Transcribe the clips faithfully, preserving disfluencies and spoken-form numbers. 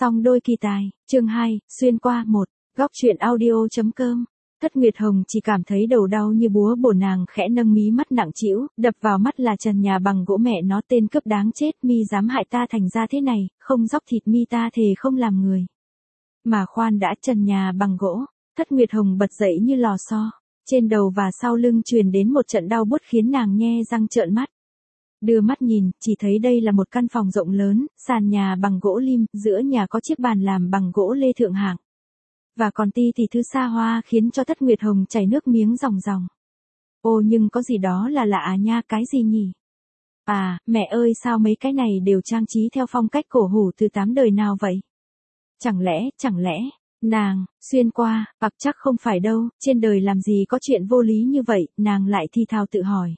Song đôi kỳ tài, chương hai, xuyên qua một, góc truyện audio.com. Thất Nguyệt Hồng chỉ cảm thấy đầu đau như búa bổ, nàng khẽ nâng mí mắt nặng trĩu, đập vào mắt là trần nhà bằng gỗ. Mẹ nó, tên cướp đáng chết, mi dám hại ta thành ra thế này, không dóc thịt mi ta thề không làm người. Mà khoan đã, trần nhà bằng gỗ. Thất Nguyệt Hồng bật dậy như lò xo, trên đầu và sau lưng truyền đến một trận đau buốt khiến nàng nhe răng trợn mắt. Đưa mắt nhìn, chỉ thấy đây là một căn phòng rộng lớn, sàn nhà bằng gỗ lim, giữa nhà có chiếc bàn làm bằng gỗ lê thượng hạng. Và còn ti thì thứ xa hoa khiến cho Thất Nguyệt Hồng chảy nước miếng ròng ròng. Ô nhưng có gì đó là lạ à nha, cái gì nhỉ? À, mẹ ơi, sao mấy cái này đều trang trí theo phong cách cổ hủ từ tám đời nào vậy? Chẳng lẽ, chẳng lẽ, nàng, xuyên qua, hoặc chắc không phải đâu, trên đời làm gì có chuyện vô lý như vậy, nàng lại thi thào tự hỏi.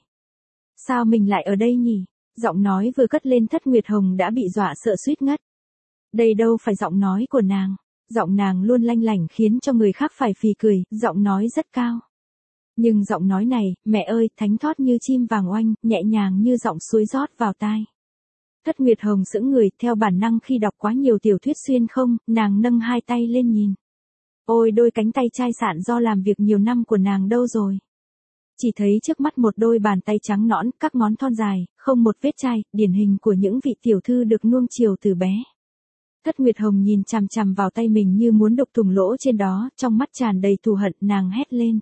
Sao mình lại ở đây nhỉ? Giọng nói vừa cất lên Thất Nguyệt Hồng đã bị dọa sợ suýt ngất. Đây đâu phải giọng nói của nàng. Giọng nàng luôn lanh lảnh khiến cho người khác phải phì cười, giọng nói rất cao. Nhưng giọng nói này, mẹ ơi, thánh thót như chim vàng oanh, nhẹ nhàng như giọng suối rót vào tai. Thất Nguyệt Hồng sững người, theo bản năng khi đọc quá nhiều tiểu thuyết xuyên không, nàng nâng hai tay lên nhìn. Ôi, đôi cánh tay chai sạn do làm việc nhiều năm của nàng đâu rồi? Chỉ thấy trước mắt một đôi bàn tay trắng nõn, các ngón thon dài, không một vết chai, điển hình của những vị tiểu thư được nuông chiều từ bé. Thất Nguyệt Hồng nhìn chằm chằm vào tay mình như muốn đục thủng lỗ trên đó, trong mắt tràn đầy thù hận, nàng hét lên.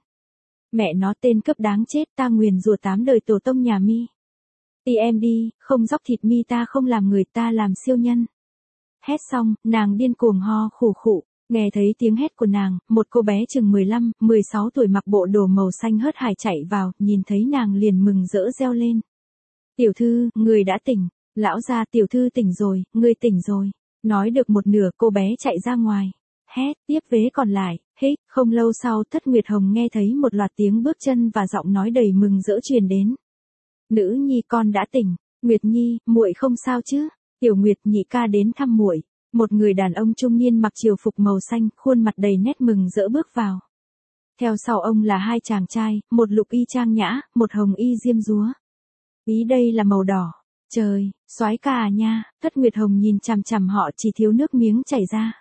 Mẹ nó, tên cướp đáng chết, ta nguyền rủa tám đời tổ tông nhà mi. Ti em đi, không dóc thịt mi ta không làm người, ta làm siêu nhân. Hét xong, nàng điên cuồng ho khủ khụ. Nghe thấy tiếng hét của nàng, một cô bé chừng mười lăm, mười sáu tuổi mặc bộ đồ màu xanh hớt hải chạy vào, nhìn thấy nàng liền mừng rỡ reo lên. Tiểu thư, người đã tỉnh. Lão gia, tiểu thư tỉnh rồi, ngươi tỉnh rồi. Nói được một nửa, cô bé chạy ra ngoài. Hét, tiếp vế còn lại, hích, không lâu sau Thất Nguyệt Hồng nghe thấy một loạt tiếng bước chân và giọng nói đầy mừng rỡ truyền đến. Nữ nhi, con đã tỉnh. Nguyệt nhi, muội không sao chứ? Tiểu Nguyệt, nhị ca đến thăm muội. Một người đàn ông trung niên mặc triều phục màu xanh, khuôn mặt đầy nét mừng rỡ bước vào. Theo sau ông là hai chàng trai, một lục y trang nhã, một hồng y diêm dúa. Ý đây là màu đỏ. Trời, soái ca à nha, Thất Nguyệt Hồng nhìn chằm chằm họ chỉ thiếu nước miếng chảy ra.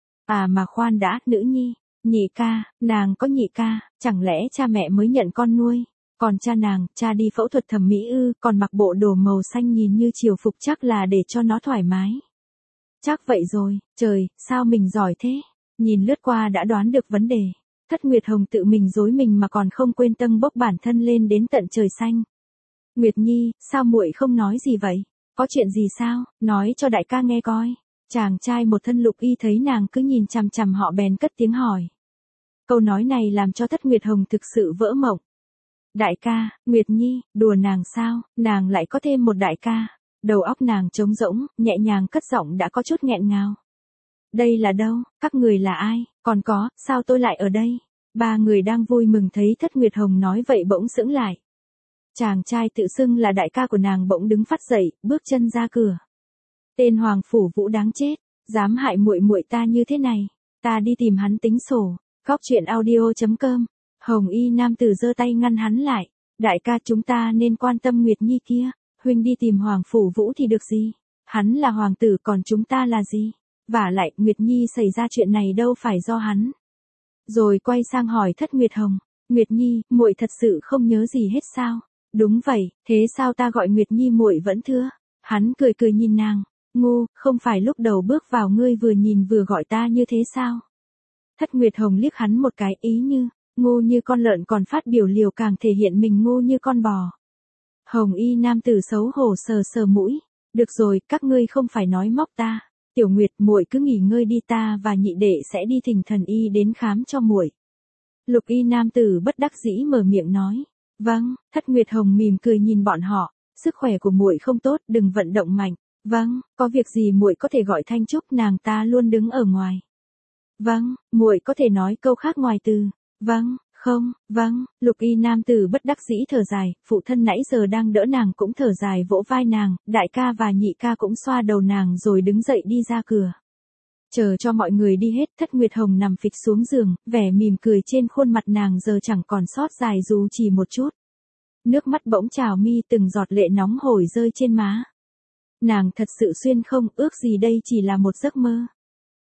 À mà khoan đã, nữ nhi, nhị ca, nàng có nhị ca, chẳng lẽ cha mẹ mới nhận con nuôi? Còn cha nàng, cha đi phẫu thuật thẩm mỹ ư, còn mặc bộ đồ màu xanh nhìn như triều phục chắc là để cho nó thoải mái. Chắc vậy rồi, trời, sao mình giỏi thế? Nhìn lướt qua đã đoán được vấn đề. Thất Nguyệt Hồng tự mình dối mình mà còn không quên tâng bốc bản thân lên đến tận trời xanh. Nguyệt nhi, sao muội không nói gì vậy? Có chuyện gì sao? Nói cho đại ca nghe coi. Chàng trai một thân lục y thấy nàng cứ nhìn chằm chằm họ bèn cất tiếng hỏi. Câu nói này làm cho Thất Nguyệt Hồng thực sự vỡ mộng. Đại ca, Nguyệt nhi, đùa nàng sao? Nàng lại có thêm một đại ca. Đầu óc nàng trống rỗng, nhẹ nhàng cất giọng đã có chút nghẹn ngào. Đây là đâu? Các người là ai? Còn có, sao tôi lại ở đây? Ba người đang vui mừng thấy Thất Nguyệt Hồng nói vậy bỗng sững lại. Chàng trai tự xưng là đại ca của nàng bỗng đứng phắt dậy, bước chân ra cửa. Tên Hoàng Phủ Vũ đáng chết, dám hại muội muội ta như thế này, ta đi tìm hắn tính sổ. Góc truyện audio.com. Hồng y nam tử giơ tay ngăn hắn lại. Đại ca, chúng ta nên quan tâm Nguyệt nhi kia. Huynh đi tìm Hoàng Phủ Vũ thì được gì? Hắn là hoàng tử còn chúng ta là gì? Vả lại, Nguyệt nhi xảy ra chuyện này đâu phải do hắn. Rồi quay sang hỏi Thất Nguyệt Hồng. Nguyệt nhi, muội thật sự không nhớ gì hết sao? Đúng vậy, thế sao ta gọi Nguyệt nhi muội vẫn thưa? Hắn cười cười nhìn nàng. Ngu, không phải lúc đầu bước vào ngươi vừa nhìn vừa gọi ta như thế sao? Thất Nguyệt Hồng liếc hắn một cái, ý như, ngu như con lợn còn phát biểu liều càng thể hiện mình ngu như con bò. Hồng y nam tử xấu hổ sờ sờ mũi. Được rồi, các ngươi không phải nói móc ta. Tiểu Nguyệt, muội cứ nghỉ ngơi đi, ta và nhị đệ sẽ đi thỉnh thần y đến khám cho muội. Lục y nam tử bất đắc dĩ mở miệng nói. Vâng, Thất Nguyệt Hồng mỉm cười nhìn bọn họ. Sức khỏe của muội không tốt, đừng vận động mạnh. Vâng, có việc gì muội có thể gọi Thanh Trúc, nàng ta luôn đứng ở ngoài. Vâng, muội có thể nói câu khác ngoài từ. Vâng. Không, vâng, lục y nam tử bất đắc dĩ thở dài, phụ thân nãy giờ đang đỡ nàng cũng thở dài vỗ vai nàng, đại ca và nhị ca cũng xoa đầu nàng rồi đứng dậy đi ra cửa. Chờ cho mọi người đi hết, Thất Nguyệt Hồng nằm phịch xuống giường, vẻ mỉm cười trên khuôn mặt nàng giờ chẳng còn sót dài dù chỉ một chút. Nước mắt bỗng trào mi, từng giọt lệ nóng hổi rơi trên má. Nàng thật sự xuyên không, ước gì đây chỉ là một giấc mơ.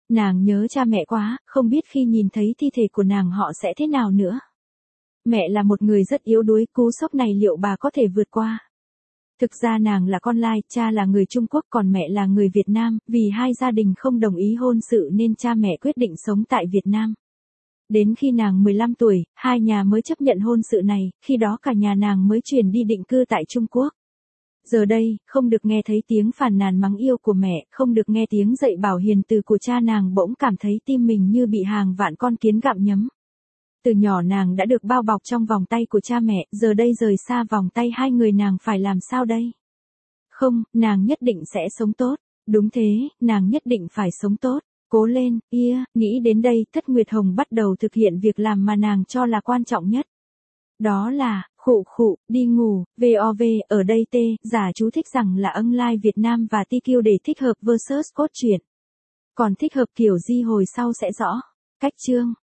Nàng nhớ cha mẹ quá, không biết khi nhìn thấy thi thể của nàng họ sẽ thế nào nữa. Mẹ là một người rất yếu đuối, cú sốc này liệu bà có thể vượt qua? Thực ra nàng là con lai, cha là người Trung Quốc còn mẹ là người Việt Nam, vì hai gia đình không đồng ý hôn sự nên cha mẹ quyết định sống tại Việt Nam. Đến khi nàng mười lăm tuổi, hai nhà mới chấp nhận hôn sự này, khi đó cả nhà nàng mới chuyển đi định cư tại Trung Quốc. Giờ đây, không được nghe thấy tiếng phàn nàn mắng yêu của mẹ, không được nghe tiếng dạy bảo hiền từ của cha nàng bỗng cảm thấy tim mình như bị hàng vạn con kiến gặm nhấm. Từ nhỏ nàng đã được bao bọc trong vòng tay của cha mẹ, giờ đây rời xa vòng tay hai người nàng phải làm sao đây? Không, nàng nhất định sẽ sống tốt. Đúng thế, nàng nhất định phải sống tốt. Cố lên, ia, nghĩ đến đây, Thất Nguyệt Hồng bắt đầu thực hiện việc làm mà nàng cho là quan trọng nhất. Đó là, khụ khụ, đi ngủ, vov, ở đây t, giả chú thích rằng là âm lai Việt Nam và tê quy để thích hợp versus cốt truyện. Còn thích hợp kiểu di hồi sau sẽ rõ. Cách chương.